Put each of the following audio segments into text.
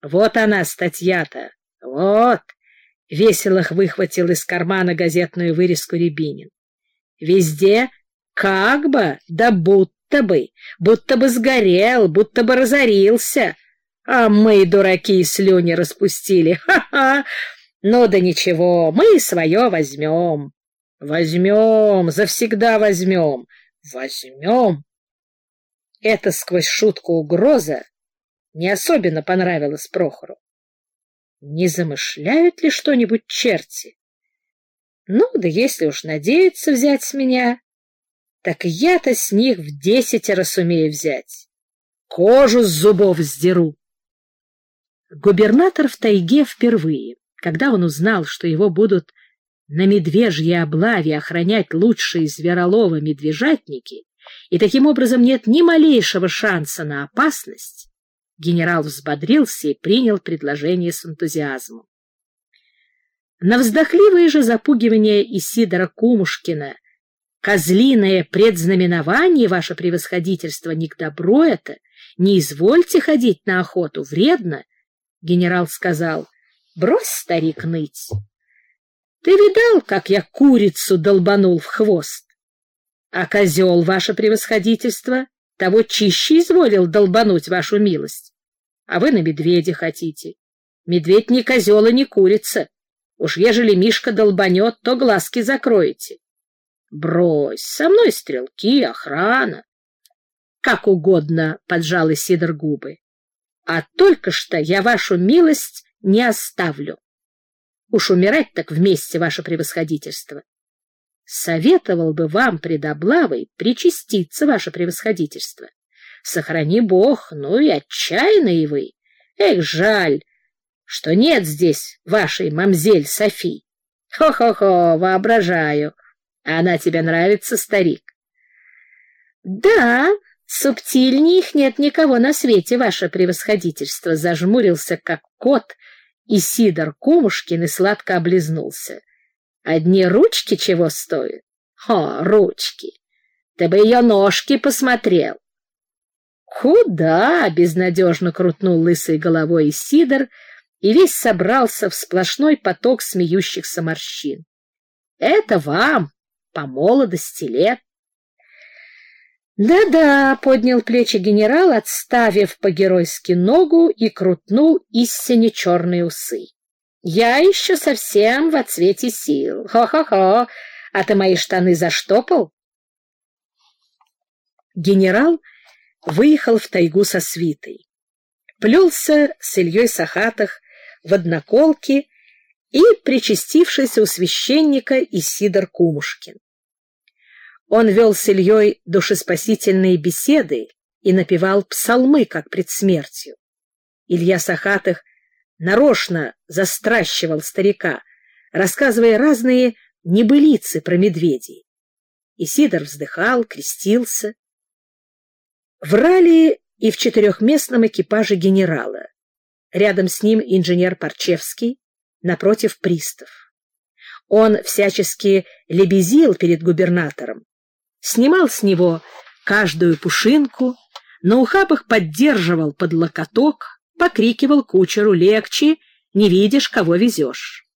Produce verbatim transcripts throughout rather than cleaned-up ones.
Вот она, статья-то. Вот. Весело выхватил из кармана газетную вырезку Рябинин. Везде как бы, да будто бы, будто бы сгорел, будто бы разорился. А мы, дураки, слюни распустили. Ха-ха! Ну да ничего, мы свое возьмем. Возьмем, завсегда возьмем. Возьмем. Это сквозь шутку угроза не особенно понравилось Прохору. Не замышляют ли что-нибудь черти? Ну, да если уж надеются взять с меня, так я-то с них в десятеро сумею взять. Кожу с зубов сдеру. Губернатор в тайге впервые, когда он узнал, что его будут на медвежьей облаве охранять лучшие зверолова медвежатники, и таким образом нет ни малейшего шанса на опасность, генерал взбодрился и принял предложение с энтузиазмом. На вздохливое же запугивание Исидора Кумушкина: «Козлиное предзнаменование, ваше превосходительство, не к добру это, не извольте ходить на охоту, вредно», генерал сказал: «Брось, старик, ныть. Ты видал, как я курицу долбанул в хвост? А козел, ваше превосходительство, того чище изволил долбануть, вашу милость. А вы на медведя хотите. Медведь не козел и не курица. Уж ежели Мишка долбанет, то глазки закроете. Брось, со мной стрелки, охрана». «Как угодно», — поджал Исидор губы. «А только что я вашу милость не оставлю. Уж умирать так вместе, ваше превосходительство. Советовал бы вам пред облавой причаститься, ваше превосходительство. Сохрани Бог, ну и отчаянные вы. Эх, жаль, что нет здесь вашей мамзель Софи. Хо-хо-хо, воображаю. А она тебе нравится, старик?» «Да, субтильнее их нет никого на свете, ваше превосходительство», зажмурился, как кот, Исидор Кумушкин и сладко облизнулся. «Одни ручки чего стоят? О, ручки! Ты бы ее ножки посмотрел!» «Куда?» — безнадежно крутнул лысой головой Исидор и весь собрался в сплошной поток смеющихся морщин. «Это вам, по молодости лет». «Да-да», — поднял плечи генерал, отставив по-геройски ногу, и крутнул истине черные усы. «Я еще совсем в отцвете сил. Хо-хо-хо! А ты мои штаны заштопал?» Генерал выехал в тайгу со свитой. Плелся с Ильей Сахатых в одноколке и причастившийся у священника Исидор Кумушкин. Он вел с Ильей душеспасительные беседы и напевал псалмы, как пред смертью. Илья Сахатых нарочно застращивал старика, рассказывая разные небылицы про медведей. Исидор вздыхал, крестился. Врали и в четырехместном экипаже генерала. Рядом с ним инженер Парчевский, напротив пристав. Он всячески лебезил перед губернатором, снимал с него каждую пушинку, на ухабах поддерживал под локоток, покрикивал кучеру: «Легче, не видишь, кого везешь».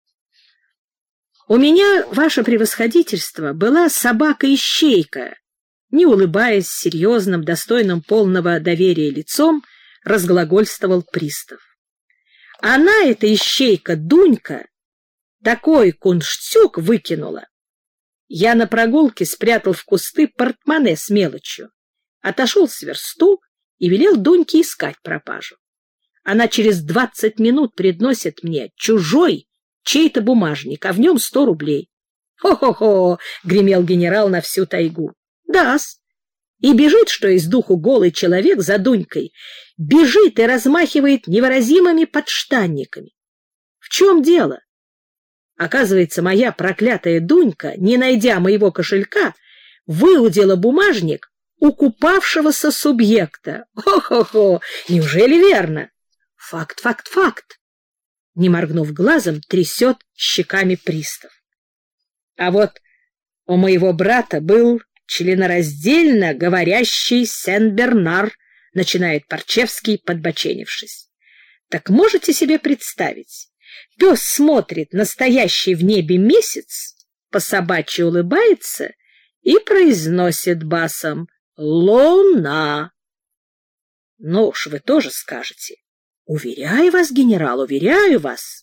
«У меня, ваше превосходительство, была собака-ищейка», не улыбаясь серьезным, достойным полного доверия лицом, разглагольствовал пристав. «Она, эта ищейка Дунька, такой кунштюк выкинула. Я на прогулке спрятал в кусты портмоне с мелочью, отошел с версту и велел Дуньке искать пропажу. Она через двадцать минут приносит мне чужой чей-то бумажник, а в нем сто рублей. Хо-хо-хо!» — гремел генерал на всю тайгу. «Да-с. И бежит, что из духу голый человек за Дунькой, бежит и размахивает невыразимыми подштанниками. В чем дело? Оказывается, моя проклятая Дунька, не найдя моего кошелька, выудила бумажник у купавшегося субъекта. Хо-хо-хо! Неужели верно? Факт, факт, факт!» Не моргнув глазом, трясет щеками пристав. «А вот у моего брата был членораздельно говорящий Сен-Бернар», начинает Парчевский, подбоченившись. Так можете себе представить, пес смотрит на стоящий в небе месяц, по-собачьи улыбается и произносит басом: «Луна». Ну уж вы тоже скажете: «Уверяю вас, генерал, уверяю вас».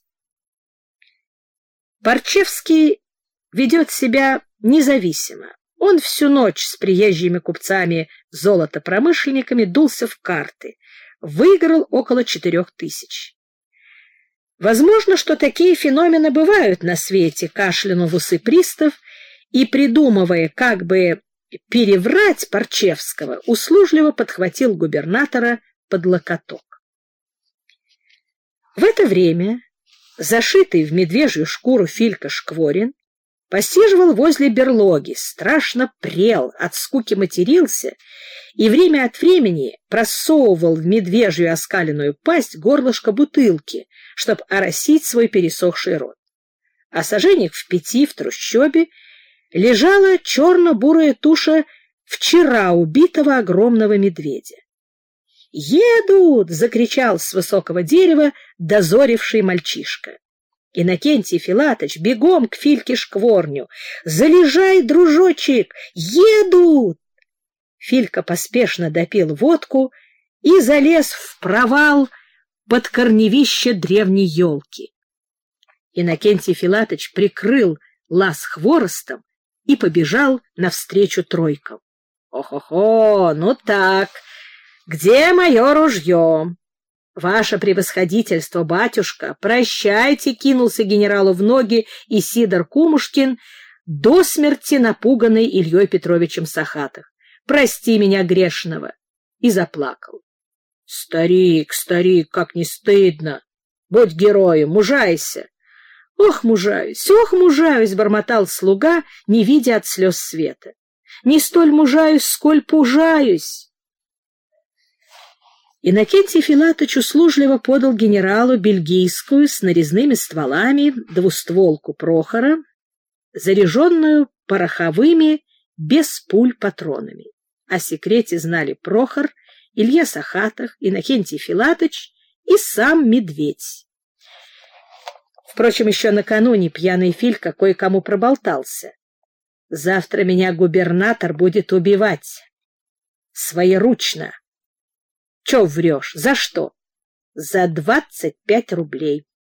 Парчевский ведет себя независимо. Он всю ночь с приезжими купцами-золотопромышленниками дулся в карты, выиграл около четырех тысяч. Возможно, что такие феномены бывают на свете, кашлянул в усы пристав и, придумывая, как бы переврать Парчевского, услужливо подхватил губернатора под локоток. В это время зашитый в медвежью шкуру Филька Шкворин посиживал возле берлоги, страшно прел, от скуки матерился и время от времени просовывал в медвежью оскаленную пасть горлышко бутылки, чтобы оросить свой пересохший рот. А саженек в пяти в трущобе лежала черно-бурая туша вчера убитого огромного медведя. «Едут!» — закричал с высокого дерева дозоривший мальчишка. Иннокентий Филатыч бегом к Фильке Шкворню. «Залежай, дружочек! Едут!» Филька поспешно допил водку и залез в провал под корневище древней елки. Иннокентий Филатыч прикрыл лаз хворостом и побежал навстречу тройкам. «О-хо-хо! Ну так! Где мое ружье?» «Ваше превосходительство, батюшка, прощайте!» — кинулся генералу в ноги и Сидор Кумушкин, до смерти напуганный Ильей Петровичем Сахатых. «Прости меня грешного!» И заплакал. «Старик, старик, как не стыдно! Будь героем, мужайся!» «Ох, мужаюсь, ох, мужаюсь!» — бормотал слуга, не видя от слез света. «Не столь мужаюсь, сколь пужаюсь!» Иннокентий Филатыч услужливо подал генералу бельгийскую с нарезными стволами двустволку Прохора, заряженную пороховыми без пуль патронами. О секрете знали Прохор, Илья Сахатых, Иннокентий Филатыч и сам Медведь. Впрочем, еще накануне пьяный Филька кое-кому проболтался: «Завтра меня губернатор будет убивать. Своеручно». «Чё врешь? За что?» «За двадцать пять рублей».